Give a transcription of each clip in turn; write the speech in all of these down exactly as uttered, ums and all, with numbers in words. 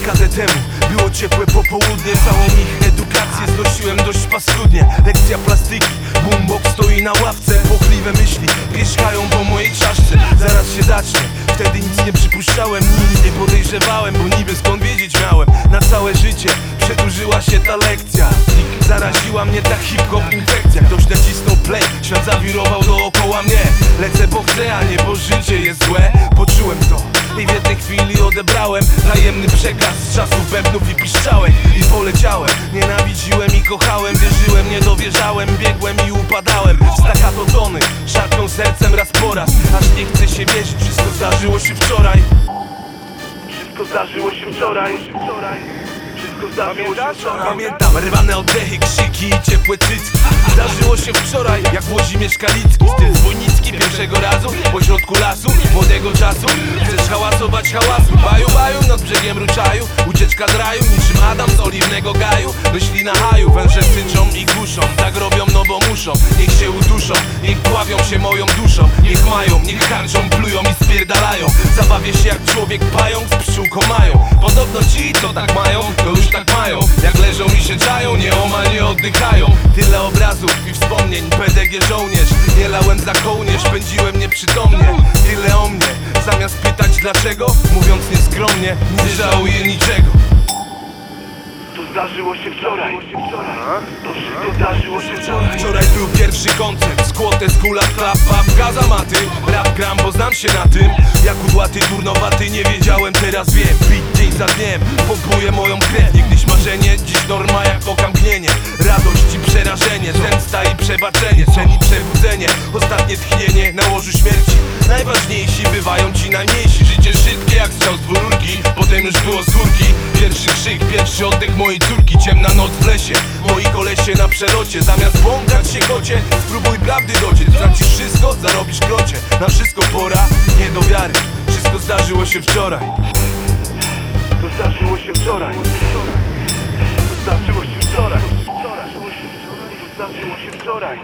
Dekadę temu było ciepłe popołudnie. Całą ich edukację znosiłem dość paskudnie. Lekcja plastyki, boombox stoi na ławce. Płochliwe myśli pierzchają po mojej czaszce. Zaraz się zacznie, wtedy nic nie przypuszczałem, nic nie podejrzewałem, bo niby skąd wiedzieć miałem. Na całe życie przedłużyła się ta lekcja. Zaraziła mnie ta hip-hop infekcja. Ktoś nacisnął play, świat zawirował dookoła mnie. Lecę bo chcę, a nie bo życie jest złe. Poczułem to i w jednej chwili odebrałem tajemny przekaz z czasów bębnów i piszczałek. I poleciałem, nienawidziłem i kochałem. Wierzyłem, nie dowierzałem, biegłem i upadałem. Staccato tony, szarpną sercem raz po raz. Aż nie chce się wierzyć, wszystko zdarzyło się wczoraj. Wszystko zdarzyło się wczoraj. Wszystko zdarzyło się wczoraj. Pamiętam rwane oddechy, krzyki i ciepłe cycki. Zdarzyło się wczoraj, jak w Łodzi Mieszkalicki. Styl zwojnicki pierwszego razu, pośrodku lasu, młodego czasu. Chcesz hałasować hałasu, baju baju, nad brzegiem ruczaju. Ucieczka z raju, niczym Adam z oliwnego gaju. Myśli na haju, węże syczą i kuszą. Tak robią, no bo muszą, niech się uduszą. Niech pławią się moją duszą. Niech mają, niech harczą, plują i spierdalają. Zabawię się jak człowiek pająk z pszczółką mają. Podobno ci, co tak mają, to już tak mają. Jak leżą i się czają, nieomal nie oddychają. Tyle obrazów i wspomnień, P D G żołnierz. Nie lałem za kołnierz, pędziłem nieprzytomnie. Tyle o mnie, zamiast pytać dlaczego, mówiąc nieskromnie, nie żałuję niczego. To zdarzyło się wczoraj. To wszystko zdarzyło się wczoraj. Wczoraj był pierwszy koncert, skłotę z kula, klap, papka za maty. Rap gram, bo znam się na tym. Jak udłaty, turnowaty, nie wiedziałem, teraz wiem. Beat dzień za dniem, pompuje moją krew. Niegdyś marzenie, dziś norma jak okamgnienie. Radość i przerażenie, zemsta i przebaczenie. Sen i przebudzenie, ostatnie tchnienie na łożu śmierci. Najważniejsi bywają ci najmniejsi. Życie szybkie jak strzał z dwururki, potem już było z górki. Pierwszy krzyk, pierwszy oddech mojej córki. Ciemna noc w lesie, moi kolesie na przelocie. Zamiast błąkać się kocie, spróbuj prawdy dociec. Tracisz wszystko, zarobisz krocie. Na wszystko pora, nie do wiary. Wszystko zdarzyło się wczoraj. To zdarzyło się wczoraj. To zdarzyło się wczoraj. To zdarzyło się wczoraj.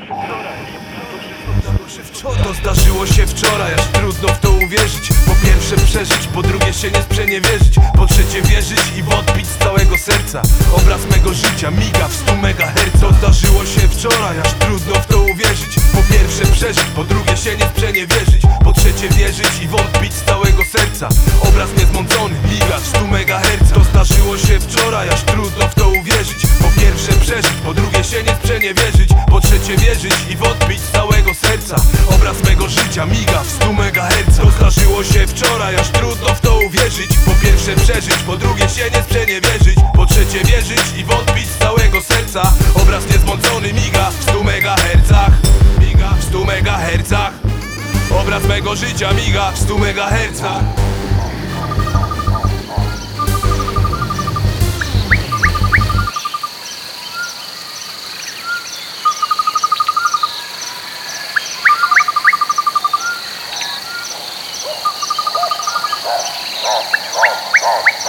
To zdarzyło się wczoraj, aż trudno w to uwierzyć. Po pierwsze przeżyć, po drugie się nie sprzeniewierzyć. Po trzecie wierzyć i wątpić z całego serca. Obraz mego życia miga w stu megahercach. To zdarzyło się wczoraj, aż trudno w to uwierzyć. Po pierwsze przeżyć, po drugie się nie sprzeniewierzyć. Po trzecie wierzyć i wątpić z całego serca. Obraz niezmącony miga w stu megahercach. To zdarzyło się wczoraj, aż trudno w to uwierzyć. Po pierwsze przeżyć, po drugie się nie sprzeniewierzyć. Po trzecie wierzyć i wątpić z całego serca. Obraz mego życia miga w stu megahercach. To zdarzyło się wczoraj, aż trudno w to uwierzyć. Po pierwsze przeżyć, po drugie się nie sprzeniewierzyć. Po trzecie wierzyć i wątpić z całego serca. Obraz niezmącony miga w stu megahercach. Miga w stu megahercach. Obraz mego życia miga w stu megahercach.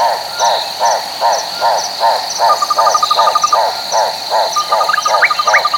Stop, stop, stop, stop, stop, stop, stop, stop, stop, stop, stop, stop, stop, stop, stop, stop, stop,